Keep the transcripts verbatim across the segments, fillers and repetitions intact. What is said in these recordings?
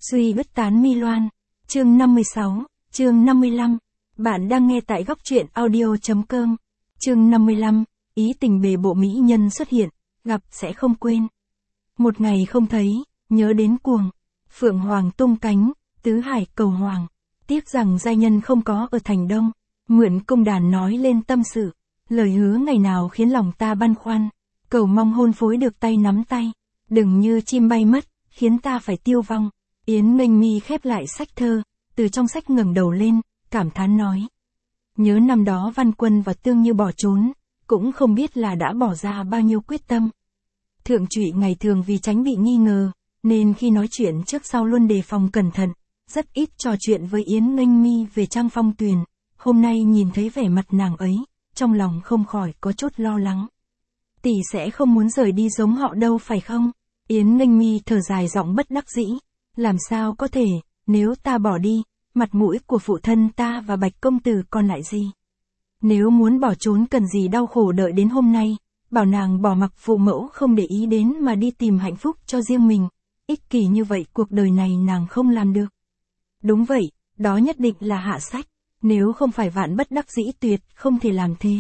Duy bứt tán mi loan. Chương năm mươi sáu, chương năm mươi lăm. Bạn đang nghe tại góc truyện audio.com. Chương năm mươi lăm, ý tình bề bộ mỹ nhân xuất hiện, gặp sẽ không quên. Một ngày không thấy, nhớ đến cuồng. Phượng hoàng tung cánh, tứ hải cầu hoàng. Tiếc rằng giai nhân không có ở thành đông. Mượn cung đàn nói lên tâm sự. Lời hứa ngày nào khiến lòng ta băn khoăn. Cầu mong hôn phối được tay nắm tay. Đừng như chim bay mất, khiến ta phải tiêu vong. Yến Nghênh Mi khép lại sách thơ, từ trong sách ngẩng đầu lên, cảm thán nói. Nhớ năm đó Văn Quân và Tương Như bỏ trốn, cũng không biết là đã bỏ ra bao nhiêu quyết tâm. Thượng Trụy ngày thường vì tránh bị nghi ngờ, nên khi nói chuyện trước sau luôn đề phòng cẩn thận, rất ít trò chuyện với Yến Nghênh Mi về Trang Phong Tuyền. Hôm nay nhìn thấy vẻ mặt nàng ấy, trong lòng không khỏi có chút lo lắng. Tỷ sẽ không muốn rời đi giống họ đâu phải không? Yến Nghênh Mi thở dài giọng bất đắc dĩ. Làm sao có thể, nếu ta bỏ đi, mặt mũi của phụ thân ta và Bạch công tử còn lại gì? Nếu muốn bỏ trốn cần gì đau khổ đợi đến hôm nay, bảo nàng bỏ mặc phụ mẫu không để ý đến mà đi tìm hạnh phúc cho riêng mình. Ích kỷ như vậy cuộc đời này nàng không làm được. Đúng vậy, đó nhất định là hạ sách, nếu không phải vạn bất đắc dĩ tuyệt không thể làm thế.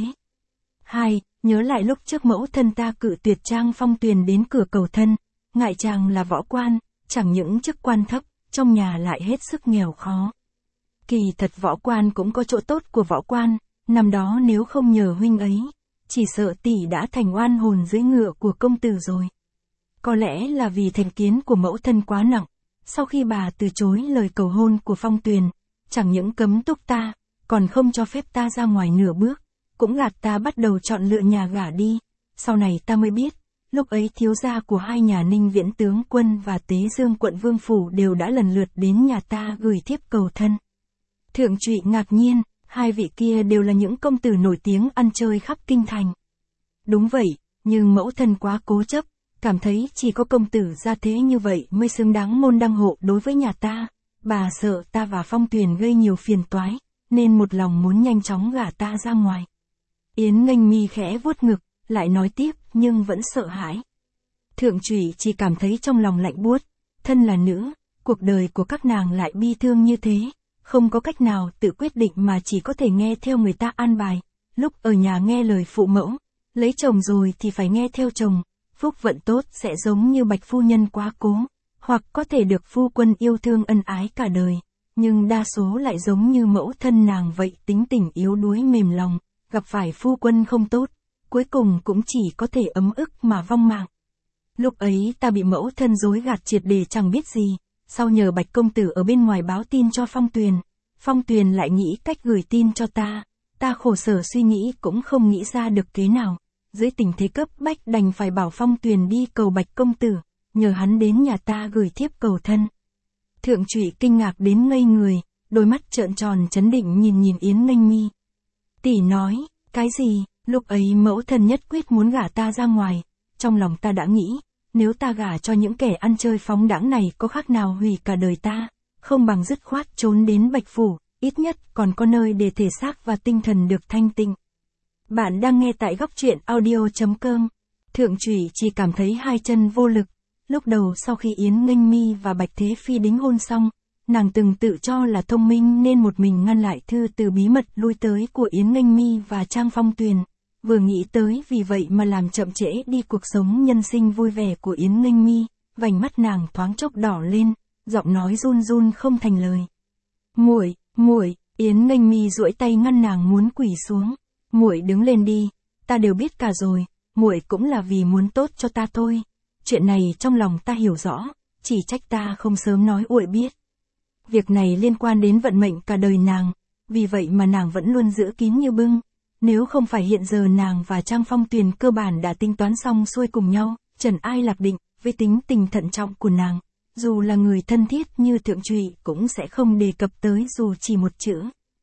Hai, nhớ lại lúc trước mẫu thân ta cự tuyệt Trang Phong Tuyền đến cửa cầu thân, ngại chàng là võ quan. Chẳng những chức quan thấp, trong nhà lại hết sức nghèo khó. Kỳ thật võ quan cũng có chỗ tốt của võ quan, năm đó nếu không nhờ huynh ấy, chỉ sợ tỷ đã thành oan hồn dưới ngựa của công tử rồi. Có lẽ là vì thành kiến của mẫu thân quá nặng, sau khi bà từ chối lời cầu hôn của Phong Tuyền, chẳng những cấm túc ta, còn không cho phép ta ra ngoài nửa bước, cũng gạt ta bắt đầu chọn lựa nhà gả đi, sau này ta mới biết. Lúc ấy thiếu gia của hai nhà Ninh Viễn tướng quân và Tế Dương quận Vương Phủ đều đã lần lượt đến nhà ta gửi thiếp cầu thân. Thượng Trụy ngạc nhiên, hai vị kia đều là những công tử nổi tiếng ăn chơi khắp kinh thành. Đúng vậy, nhưng mẫu thân quá cố chấp, cảm thấy chỉ có công tử gia thế như vậy mới xứng đáng môn đăng hộ đối với nhà ta. Bà sợ ta và Phong Tuyền gây nhiều phiền toái, nên một lòng muốn nhanh chóng gả ta ra ngoài. Yến Nghênh Mi khẽ vuốt ngực, lại nói tiếp nhưng vẫn sợ hãi. Thượng Trụy chỉ cảm thấy trong lòng lạnh buốt, thân là nữ, cuộc đời của các nàng lại bi thương như thế, không có cách nào tự quyết định mà chỉ có thể nghe theo người ta an bài, lúc ở nhà nghe lời phụ mẫu, lấy chồng rồi thì phải nghe theo chồng, phúc vận tốt sẽ giống như Bạch phu nhân quá cố, hoặc có thể được phu quân yêu thương ân ái cả đời, nhưng đa số lại giống như mẫu thân nàng vậy, tính tình yếu đuối mềm lòng, gặp phải phu quân không tốt. Cuối cùng cũng chỉ có thể ấm ức mà vong mạng. Lúc ấy ta bị mẫu thân dối gạt triệt để chẳng biết gì, sau nhờ Bạch công tử ở bên ngoài báo tin cho Phong Tuyền, Phong Tuyền lại nghĩ cách gửi tin cho ta, ta khổ sở suy nghĩ cũng không nghĩ ra được kế nào, dưới tình thế cấp bách đành phải bảo Phong Tuyền đi cầu Bạch công tử, nhờ hắn đến nhà ta gửi thiếp cầu thân. Thượng Trụy kinh ngạc đến ngây người, đôi mắt trợn tròn chấn định nhìn nhìn Yến Nghênh Mi. Tỷ nói, cái gì? Lúc ấy mẫu thân nhất quyết muốn gả ta ra ngoài, trong lòng ta đã nghĩ, nếu ta gả cho những kẻ ăn chơi phóng đãng này có khác nào hủy cả đời ta, không bằng dứt khoát trốn đến Bạch Phủ, ít nhất còn có nơi để thể xác và tinh thần được thanh tịnh. Bạn đang nghe tại góc truyện audio.com. Thượng Trụy chỉ cảm thấy hai chân vô lực, lúc đầu sau khi Yến Nghênh Mi và Bạch Thế Phi đính hôn xong, nàng từng tự cho là thông minh nên một mình ngăn lại thư từ bí mật lui tới của Yến Nghênh Mi và Trang Phong Tuyền. Vừa nghĩ tới vì vậy mà làm chậm trễ đi cuộc sống nhân sinh vui vẻ của Yến Nghênh Mi, vành mắt nàng thoáng chốc đỏ lên, giọng nói run run không thành lời. Muội, muội, Yến Nghênh Mi duỗi tay ngăn nàng muốn quỳ xuống. Muội đứng lên đi, ta đều biết cả rồi, muội cũng là vì muốn tốt cho ta thôi. Chuyện này trong lòng ta hiểu rõ, chỉ trách ta không sớm nói muội biết. Việc này liên quan đến vận mệnh cả đời nàng, vì vậy mà nàng vẫn luôn giữ kín như bưng. Nếu không phải hiện giờ nàng và Trang Phong Tuyền cơ bản đã tính toán xong xuôi cùng nhau, trần ai lạc định, với tính tình thận trọng của nàng, dù là người thân thiết như Thượng Trụy cũng sẽ không đề cập tới dù chỉ một chữ.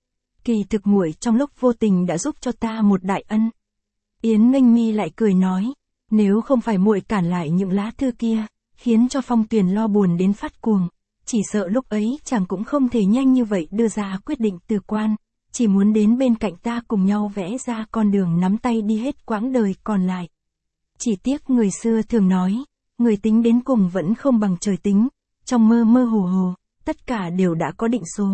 Kỳ thực muội trong lúc vô tình đã giúp cho ta một đại ân. Yến Nghênh Mi lại cười nói, nếu không phải muội cản lại những lá thư kia, khiến cho Phong Tuyền lo buồn đến phát cuồng, chỉ sợ lúc ấy chàng cũng không thể nhanh như vậy đưa ra quyết định từ quan. Chỉ muốn đến bên cạnh ta cùng nhau vẽ ra con đường nắm tay đi hết quãng đời còn lại. Chỉ tiếc người xưa thường nói, người tính đến cùng vẫn không bằng trời tính, trong mơ mơ hồ hồ, tất cả đều đã có định số.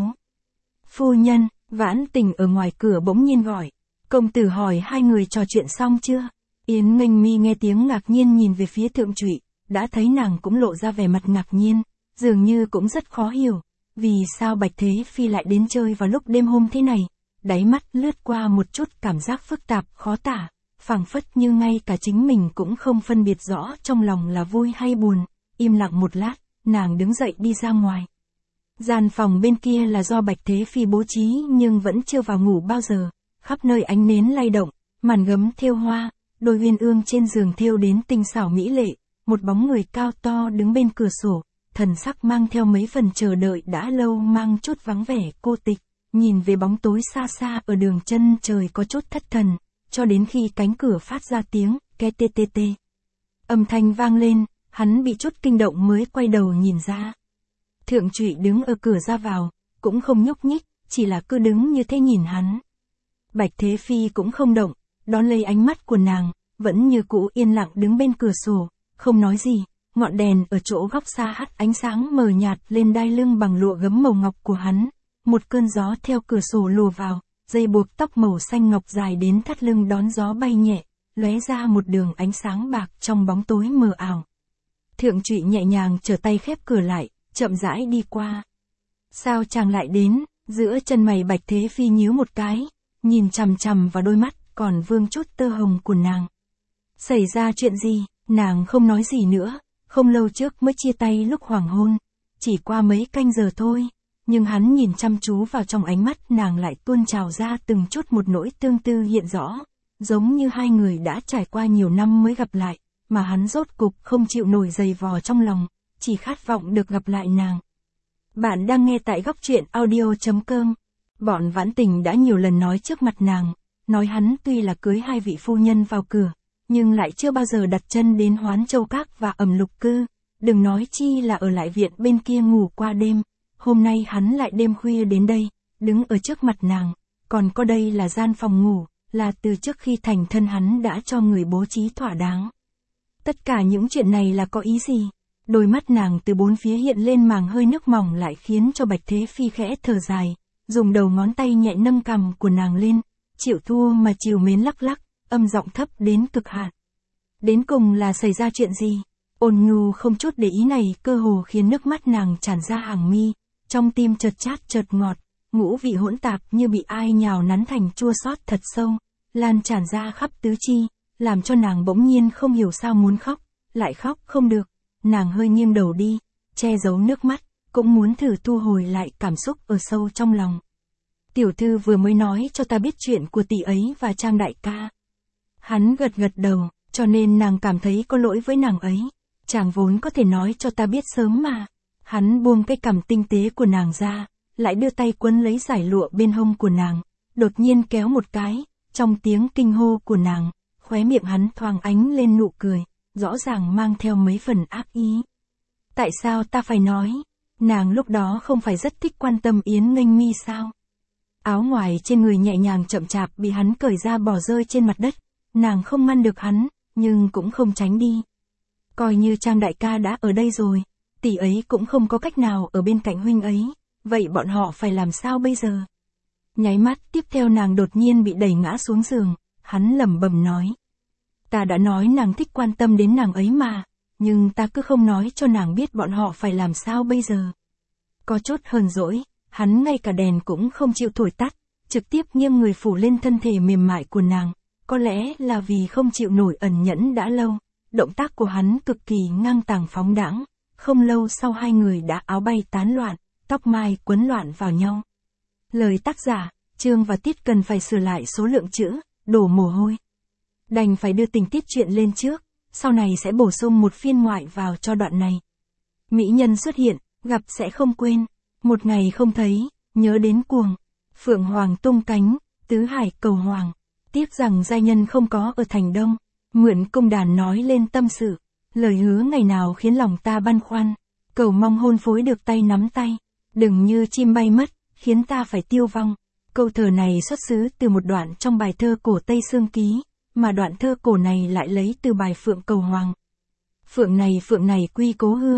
Phu nhân, Vãn Tình ở ngoài cửa bỗng nhiên gọi. Công tử hỏi hai người trò chuyện xong chưa? Yến Nghênh Mi nghe tiếng ngạc nhiên nhìn về phía Thượng Trụy, đã thấy nàng cũng lộ ra vẻ mặt ngạc nhiên, dường như cũng rất khó hiểu, vì sao Bạch Thế Phi lại đến chơi vào lúc đêm hôm thế này. Đáy mắt lướt qua một chút cảm giác phức tạp khó tả, phảng phất như ngay cả chính mình cũng không phân biệt rõ trong lòng là vui hay buồn. Im lặng một lát, nàng đứng dậy đi ra ngoài. Gian phòng bên kia là do Bạch Thế Phi bố trí nhưng vẫn chưa vào ngủ bao giờ, khắp nơi ánh nến lay động, màn gấm thêu hoa, đôi uyên ương trên giường thêu đến tinh xảo mỹ lệ, một bóng người cao to đứng bên cửa sổ, thần sắc mang theo mấy phần chờ đợi đã lâu, mang chút vắng vẻ cô tịch, nhìn về bóng tối xa xa ở đường chân trời có chút thất thần, cho đến khi cánh cửa phát ra tiếng ke tê tê tê. Âm thanh vang lên, hắn bị chút kinh động mới quay đầu nhìn ra. Thượng Trụy đứng ở cửa ra vào, cũng không nhúc nhích, chỉ là cứ đứng như thế nhìn hắn. Bạch Thế Phi cũng không động, đón lấy ánh mắt của nàng, vẫn như cũ yên lặng đứng bên cửa sổ, không nói gì. Ngọn đèn ở chỗ góc xa hắt ánh sáng mờ nhạt lên đai lưng bằng lụa gấm màu ngọc của hắn. Một cơn gió theo cửa sổ lùa vào, dây buộc tóc màu xanh ngọc dài đến thắt lưng đón gió bay nhẹ, lóe ra một đường ánh sáng bạc trong bóng tối mờ ảo. Thượng Trụy nhẹ nhàng trở tay khép cửa lại, chậm rãi đi qua. Sao chàng lại đến? Giữa chân mày Bạch Thế Phi nhíu một cái, nhìn chằm chằm vào đôi mắt còn vương chút tơ hồng của nàng. Xảy ra chuyện gì? Nàng không nói gì nữa. Không lâu trước mới chia tay lúc hoàng hôn, chỉ qua mấy canh giờ thôi, nhưng hắn nhìn chăm chú vào trong ánh mắt nàng lại tuôn trào ra từng chút một nỗi tương tư hiện rõ, giống như hai người đã trải qua nhiều năm mới gặp lại, mà hắn rốt cục không chịu nổi dày vò trong lòng, chỉ khát vọng được gặp lại nàng. Bạn đang nghe tại góc truyện audio chấm com. Bọn Vãn Tình đã nhiều lần nói trước mặt nàng, nói hắn tuy là cưới hai vị phu nhân vào cửa, nhưng lại chưa bao giờ đặt chân đến Hoán Châu Các và ẩm lục cư, đừng nói chi là ở lại viện bên kia ngủ qua đêm. Hôm nay hắn lại đêm khuya đến đây, đứng ở trước mặt nàng, còn có đây là gian phòng ngủ, là từ trước khi thành thân hắn đã cho người bố trí thỏa đáng. Tất cả những chuyện này là có ý gì? Đôi mắt nàng từ bốn phía hiện lên màng hơi nước mỏng lại khiến cho Bạch Thế Phi khẽ thở dài, dùng đầu ngón tay nhẹ nâng cằm của nàng lên, chịu thua mà trìu mến lắc lắc, âm giọng thấp đến cực hạn. Đến cùng là xảy ra chuyện gì? Ôn nhu không chút để ý này cơ hồ khiến nước mắt nàng tràn ra hàng mi, trong tim chợt chát chợt ngọt, ngũ vị hỗn tạp như bị ai nhào nắn thành chua xót thật sâu, lan tràn ra khắp tứ chi, làm cho nàng bỗng nhiên không hiểu sao muốn khóc, lại khóc không được, nàng hơi nghiêng đầu đi, che giấu nước mắt, cũng muốn thử thu hồi lại cảm xúc ở sâu trong lòng. Tiểu thư vừa mới nói cho ta biết chuyện của tỷ ấy và Trang đại ca. Hắn gật gật đầu, cho nên nàng cảm thấy có lỗi với nàng ấy. Chàng vốn có thể nói cho ta biết sớm mà. Hắn buông cái cằm tinh tế của nàng ra, lại đưa tay quấn lấy dải lụa bên hông của nàng, đột nhiên kéo một cái, trong tiếng kinh hô của nàng, khóe miệng hắn thoáng ánh lên nụ cười, rõ ràng mang theo mấy phần ác ý. Tại sao ta phải nói? Nàng lúc đó không phải rất thích quan tâm Yến Nghênh Mi sao? Áo ngoài trên người nhẹ nhàng chậm chạp bị hắn cởi ra bỏ rơi trên mặt đất, nàng không ngăn được hắn, nhưng cũng không tránh đi. Coi như Trang đại ca đã ở đây rồi, tỷ ấy cũng không có cách nào ở bên cạnh huynh ấy, vậy bọn họ phải làm sao bây giờ? Nháy mắt tiếp theo nàng đột nhiên bị đẩy ngã xuống giường, hắn lẩm bẩm nói. Ta đã nói nàng thích quan tâm đến nàng ấy mà, nhưng ta cứ không nói cho nàng biết bọn họ phải làm sao bây giờ. Có chút hờn dỗi, hắn ngay cả đèn cũng không chịu thổi tắt, trực tiếp nghiêng người phủ lên thân thể mềm mại của nàng, có lẽ là vì không chịu nổi ẩn nhẫn đã lâu. Động tác của hắn cực kỳ ngang tàng phóng đãng, không lâu sau hai người đã áo bay tán loạn, tóc mai quấn loạn vào nhau. Lời tác giả, chương và tiết cần phải sửa lại số lượng chữ, đổ mồ hôi. Đành phải đưa tình tiết chuyện lên trước, sau này sẽ bổ sung một phiên ngoại vào cho đoạn này. Mỹ nhân xuất hiện, gặp sẽ không quên, một ngày không thấy, nhớ đến cuồng. Phượng hoàng tung cánh, tứ hải cầu hoàng, tiếc rằng giai nhân không có ở thành đông. Mượn cung đàn nói lên tâm sự, lời hứa ngày nào khiến lòng ta băn khoăn, cầu mong hôn phối được tay nắm tay, đừng như chim bay mất, khiến ta phải tiêu vong. Câu thơ này xuất xứ từ một đoạn trong bài thơ cổ Tây Sương Ký, mà đoạn thơ cổ này lại lấy từ bài Phượng Cầu Hoàng. Phượng này phượng này quy cố hương,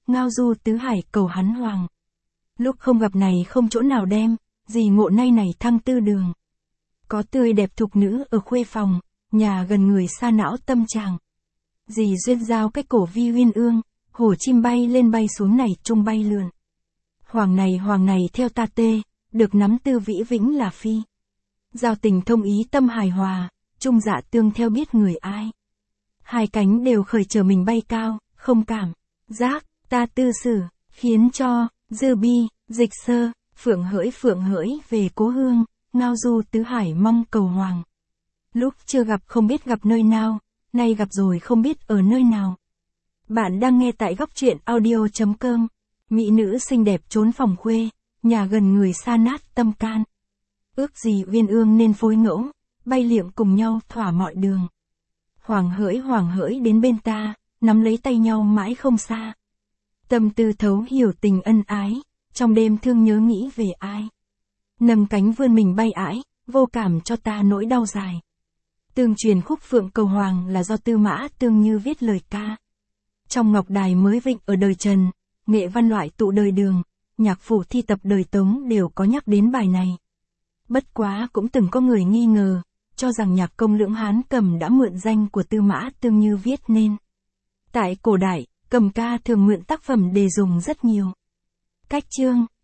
ngao du tứ hải cầu hắn hoàng. Lúc không gặp này không chỗ nào đem, gì ngộ nay này thăng tư đường. Có tươi đẹp thục nữ ở khuê phòng, nhà gần người xa não tâm trạng. Dì duyên giao cách cổ vi uyên ương, hổ chim bay lên bay xuống này trung bay lượn. Hoàng này hoàng này theo ta tê, được nắm tư vĩ vĩnh là phi. Giao tình thông ý tâm hài hòa, trung dạ tương theo biết người ai. Hai cánh đều khởi chờ mình bay cao, không cảm, giác, ta tư sử, khiến cho, dư bi, dịch sơ, phượng hỡi phượng hỡi về cố hương, ngao du tứ hải mong cầu hoàng. Lúc chưa gặp không biết gặp nơi nào, nay gặp rồi không biết ở nơi nào. Bạn đang nghe tại góc truyện audio.com. Mỹ nữ xinh đẹp trốn phòng khuê, nhà gần người xa nát tâm can. Ước gì uyên ương nên phối ngẫu, bay liệng cùng nhau thỏa mọi đường. Hoàng hỡi hoàng hỡi đến bên ta, nắm lấy tay nhau mãi không xa. Tâm tư thấu hiểu tình ân ái, trong đêm thương nhớ nghĩ về ai. Nâng cánh vươn mình bay ãi, vô cảm cho ta nỗi đau dài. Tương truyền khúc phượng cầu hoàng là do Tư Mã Tương Như viết lời ca. Trong ngọc đài mới vịnh ở đời Trần, nghệ văn loại tụ đời Đường, nhạc phủ thi tập đời Tống đều có nhắc đến bài này. Bất quá cũng từng có người nghi ngờ, cho rằng nhạc công Lưỡng Hán cầm đã mượn danh của Tư Mã Tương Như viết nên. Tại cổ đại, cầm ca thường mượn tác phẩm để dùng rất nhiều. Cách chương